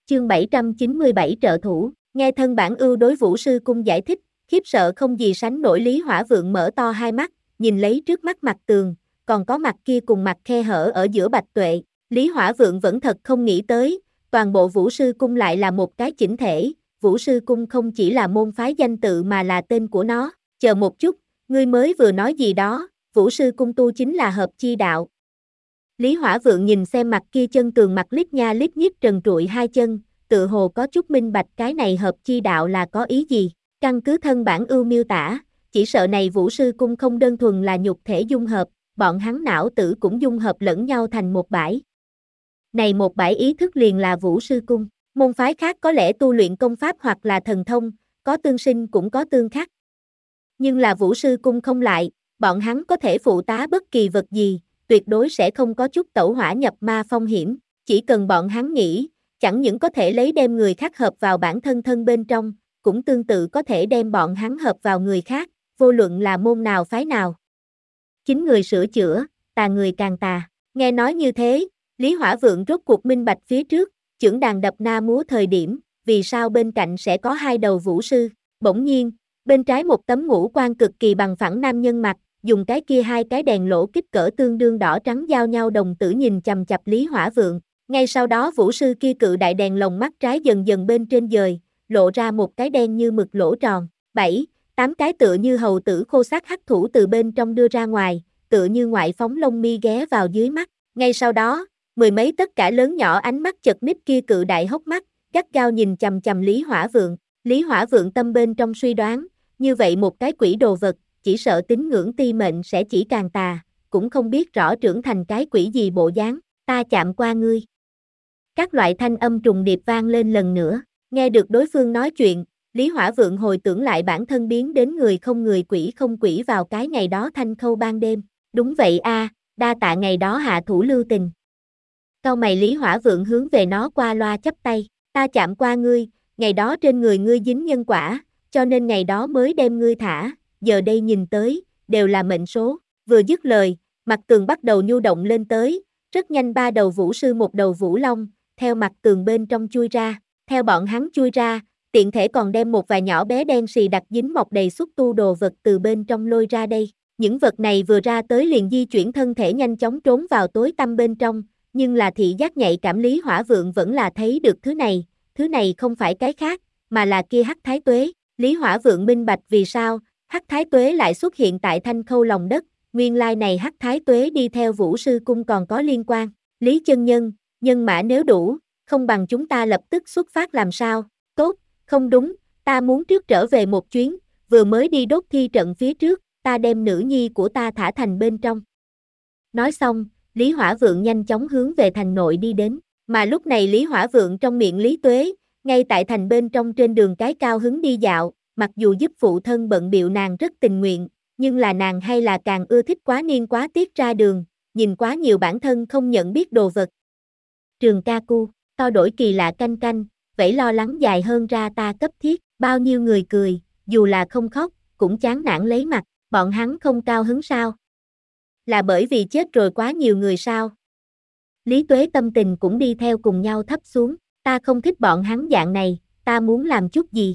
Chương 797 trợ thủ, nghe thân bản ưu đối Vũ Sư Cung giải thích, khiếp sợ không gì sánh nổi. Lý Hỏa Vượng mở to hai mắt, nhìn lấy trước mắt mặt tường, còn có mặt kia cùng mặt khe hở ở giữa Bạch Tuệ. Lý Hỏa Vượng vẫn thật không nghĩ tới, toàn bộ Vũ Sư Cung lại là một cái chỉnh thể. Vũ Sư Cung không chỉ là môn phái danh tự mà là tên của nó. Chờ một chút, ngươi mới vừa nói gì đó? Vũ Sư Cung tu chính là hợp chi đạo. Lý Hỏa Vượng nhìn xem mặt kia chân tường mặt lít nha lít nhít trần trụi hai chân, tự hồ có chút minh bạch cái này hợp chi đạo là có ý gì. Căn cứ thân bản ưu miêu tả, chỉ sợ này Vũ Sư Cung không đơn thuần là nhục thể dung hợp, bọn hắn não tử cũng dung hợp lẫn nhau thành một bãi. Này một bãi ý thức liền là Vũ Sư Cung, môn phái khác có lẽ tu luyện công pháp hoặc là thần thông, có tương sinh cũng có tương khắc. Nhưng là Vũ Sư Cung không lại, bọn hắn có thể phụ tá bất kỳ vật gì, tuyệt đối sẽ không có chút tẩu hỏa nhập ma phong hiểm, chỉ cần bọn hắn nghĩ, chẳng những có thể lấy đem người khác hợp vào bản thân thân bên trong, cũng tương tự có thể đem bọn hắn hợp vào người khác, vô luận là môn nào phái nào. Chính người sửa chữa, tà người càng tà. Nghe nói như thế, Lý Hỏa Vượng rốt cuộc minh bạch phía trước, chưởng đàn đập na múa thời điểm, vì sao bên cạnh sẽ có hai đầu vũ sư. Bỗng nhiên, bên trái một tấm ngũ quan cực kỳ bằng phẳng nam nhân mặt, dùng cái kia hai cái đèn lỗ kích cỡ tương đương đỏ trắng giao nhau đồng tử nhìn chằm chằm Lý Hỏa Vượng. Ngay sau đó vũ sư kia cự đại đèn lồng mắt trái dần dần bên trên dời, lộ ra một cái đen như mực lỗ tròn. 7, 8 cái tựa như hầu tử khô xác hắc thủ từ bên trong đưa ra ngoài, tựa như ngoại phóng lông mi ghé vào dưới mắt. Ngay sau đó, mười mấy tất cả lớn nhỏ ánh mắt chật ních kia cự đại hốc mắt, gắt gao nhìn chằm chằm Lý Hỏa Vượng. Lý Hỏa Vượng tâm bên trong suy đoán, như vậy một cái quỷ đồ vật, chỉ sợ tín ngưỡng ti mệnh sẽ chỉ càng tà, cũng không biết rõ trưởng thành cái quỷ gì bộ dáng. Ta chạm qua ngươi. Các loại thanh âm trùng điệp vang lên lần nữa, nghe được đối phương nói chuyện, Lý Hỏa Vượng hồi tưởng lại bản thân biến đến người không người quỷ không quỷ vào cái ngày đó thanh khâu ban đêm. Đúng vậy a, đa tạ ngày đó hạ thủ lưu tình. Cau mày Lý Hỏa Vượng hướng về nó qua loa chắp tay, ta chạm qua ngươi, ngày đó trên người ngươi dính nhân quả, cho nên ngày đó mới đem ngươi thả, giờ đây nhìn tới, đều là mệnh số. Vừa dứt lời, mặt tường bắt đầu nhu động lên tới, rất nhanh ba đầu vũ sư một đầu vũ long, theo mặt tường bên trong chui ra, theo bọn hắn chui ra, tiện thể còn đem một vài nhỏ bé đen xì đặc dính mọc đầy xúc tu đồ vật từ bên trong lôi ra đây. Những vật này vừa ra tới liền di chuyển thân thể nhanh chóng trốn vào tối tăm bên trong, nhưng là thị giác nhạy cảm Lý Hỏa Vượng vẫn là thấy được thứ này không phải cái khác, mà là kia Hắc Thái Tuế. Lý Hỏa Vượng minh bạch vì sao, Hắc Thái Tuế lại xuất hiện tại thanh khâu lòng đất, nguyên lai này Hắc Thái Tuế đi theo Vũ Sư Cung còn có liên quan. Lý chân nhân, nhân mã nếu đủ, không bằng chúng ta lập tức xuất phát làm sao? Tốt, không đúng, ta muốn trước trở về một chuyến, vừa mới đi đốt thi trận phía trước, ta đem nữ nhi của ta thả thành bên trong. Nói xong, Lý Hỏa Vượng nhanh chóng hướng về thành nội đi đến, mà lúc này Lý Hỏa Vượng trong miệng Lý Tuế, ngay tại thành bên trong trên đường cái cao hứng đi dạo, mặc dù giúp phụ thân bận bịu nàng rất tình nguyện, nhưng là nàng hay là càng ưa thích quá niên quá tiết ra đường, nhìn quá nhiều bản thân không nhận biết đồ vật. Trường ca cu, to đổi kỳ lạ canh canh, vậy lo lắng dài hơn ra ta cấp thiết, bao nhiêu người cười, dù là không khóc, cũng chán nản lấy mặt, bọn hắn không cao hứng sao? Là bởi vì chết rồi quá nhiều người sao? Lý Tuế tâm tình cũng đi theo cùng nhau thấp xuống, ta không thích bọn hắn dạng này, ta muốn làm chút gì?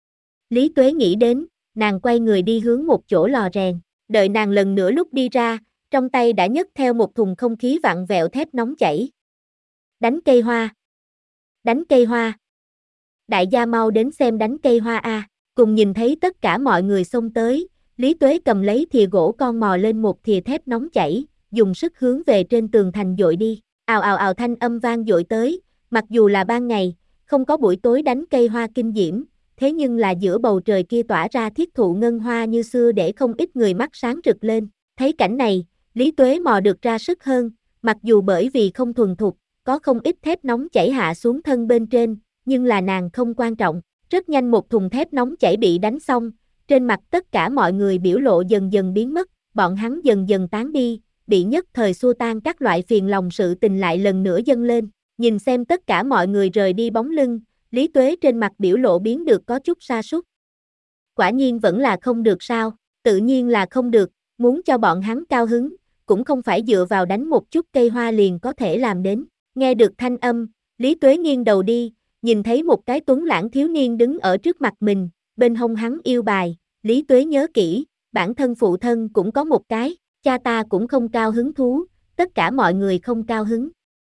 Lý Tuế nghĩ đến, nàng quay người đi hướng một chỗ lò rèn, đợi nàng lần nữa lúc đi ra, trong tay đã nhấc theo một thùng không khí vặn vẹo thép nóng chảy. Đánh cây hoa! Đánh cây hoa! Đại gia mau đến xem đánh cây hoa a. Cùng nhìn thấy tất cả mọi người xông tới, Lý Tuế cầm lấy thìa gỗ con mò lên một thìa thép nóng chảy, dùng sức hướng về trên tường thành dội đi. Ào ào ào thanh âm vang dội tới, mặc dù là ban ngày, không có buổi tối đánh cây hoa kinh diễm, thế nhưng là giữa bầu trời kia tỏa ra thiết thụ ngân hoa như xưa để không ít người mắt sáng rực lên. Thấy cảnh này, Lý Tuế mò được ra sức hơn, mặc dù bởi vì không thuần thục, có không ít thép nóng chảy hạ xuống thân bên trên, nhưng là nàng không quan trọng. Rất nhanh một thùng thép nóng chảy bị đánh xong, trên mặt tất cả mọi người biểu lộ dần dần biến mất, bọn hắn dần dần tán đi, bị nhất thời xua tan các loại phiền lòng sự tình lại lần nữa dâng lên. Nhìn xem tất cả mọi người rời đi bóng lưng, Lý Tuế trên mặt biểu lộ biến được có chút sa sút. Quả nhiên vẫn là không được sao? Tự nhiên là không được, muốn cho bọn hắn cao hứng, cũng không phải dựa vào đánh một chút cây hoa liền có thể làm đến. Nghe được thanh âm, Lý Tuế nghiêng đầu đi, nhìn thấy một cái tuấn lãng thiếu niên đứng ở trước mặt mình, bên hông hắn yêu bài, Lý Tuế nhớ kỹ, bản thân phụ thân cũng có một cái, cha ta cũng không cao hứng thú, tất cả mọi người không cao hứng.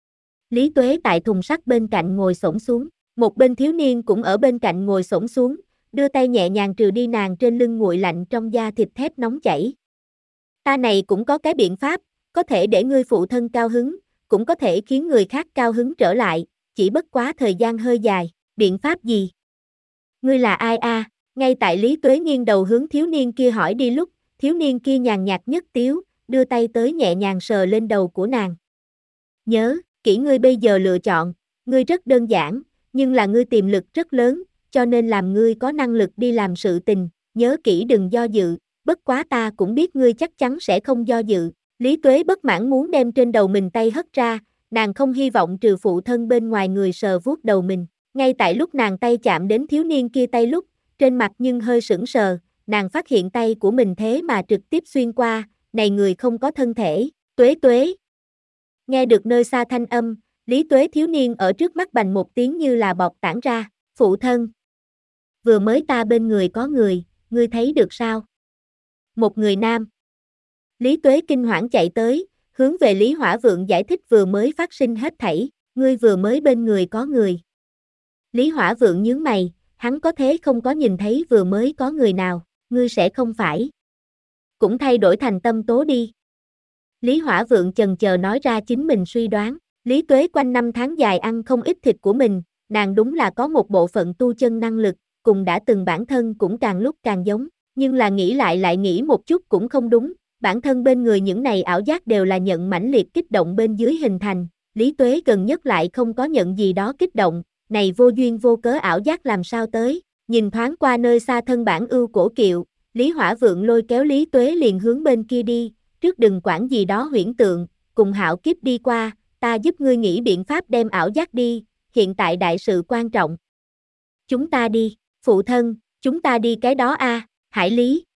Lý Tuế tại thùng sắt bên cạnh ngồi xổm xuống, một bên thiếu niên cũng ở bên cạnh ngồi xổm xuống, đưa tay nhẹ nhàng trừ đi nàng trên lưng nguội lạnh trong da thịt thép nóng chảy. Ta này cũng có cái biện pháp, có thể để ngươi phụ thân cao hứng, cũng có thể khiến người khác cao hứng trở lại, chỉ bất quá thời gian hơi dài, biện pháp gì? Ngươi là ai a? Ngay tại Lý Tuế nghiêng đầu hướng thiếu niên kia hỏi đi lúc, thiếu niên kia nhàn nhạt nhất tiếu, đưa tay tới nhẹ nhàng sờ lên đầu của nàng. Nhớ, kỹ ngươi bây giờ lựa chọn, ngươi rất đơn giản, nhưng là ngươi tiềm lực rất lớn, cho nên làm ngươi có năng lực đi làm sự tình, nhớ kỹ đừng do dự, bất quá ta cũng biết ngươi chắc chắn sẽ không do dự. Lý Tuế bất mãn muốn đem trên đầu mình tay hất ra, nàng không hy vọng trừ phụ thân bên ngoài người sờ vuốt đầu mình. Ngay tại lúc nàng tay chạm đến thiếu niên kia tay lúc, trên mặt nhưng hơi sững sờ, nàng phát hiện tay của mình thế mà trực tiếp xuyên qua, này người không có thân thể, Tuế Tuế. Nghe được nơi xa thanh âm, Lý Tuế thiếu niên ở trước mắt bành một tiếng như là bọt tản ra, phụ thân. Vừa mới ta bên người có người, ngươi thấy được sao? Một người nam. Lý Tuế kinh hoảng chạy tới, hướng về Lý Hỏa Vượng giải thích vừa mới phát sinh hết thảy, ngươi vừa mới bên người có người. Lý Hỏa Vượng nhướng mày, hắn có thế không có nhìn thấy vừa mới có người nào, ngươi sẽ không phải. Cũng thay đổi thành Tâm Tố đi. Lý Hỏa Vượng chần chờ nói ra chính mình suy đoán, Lý Tuế quanh năm tháng dài ăn không ít thịt của mình, nàng đúng là có một bộ phận tu chân năng lực, cùng đã từng bản thân cũng càng lúc càng giống, nhưng là nghĩ lại nghĩ một chút cũng không đúng, bản thân bên người những này ảo giác đều là nhận mãnh liệt kích động bên dưới hình thành, Lý Tuế gần nhất lại không có nhận gì đó kích động, này vô duyên vô cớ ảo giác làm sao tới, nhìn thoáng qua nơi xa thân bản ưu cổ kiệu, Lý Hỏa Vượng lôi kéo Lý Tuế liền hướng bên kia đi, trước đừng quản gì đó huyễn tượng, cùng hạo kiếp đi qua, ta giúp ngươi nghĩ biện pháp đem ảo giác đi, hiện tại đại sự quan trọng. Chúng ta đi, phụ thân, chúng ta đi cái đó a, Hải Lý.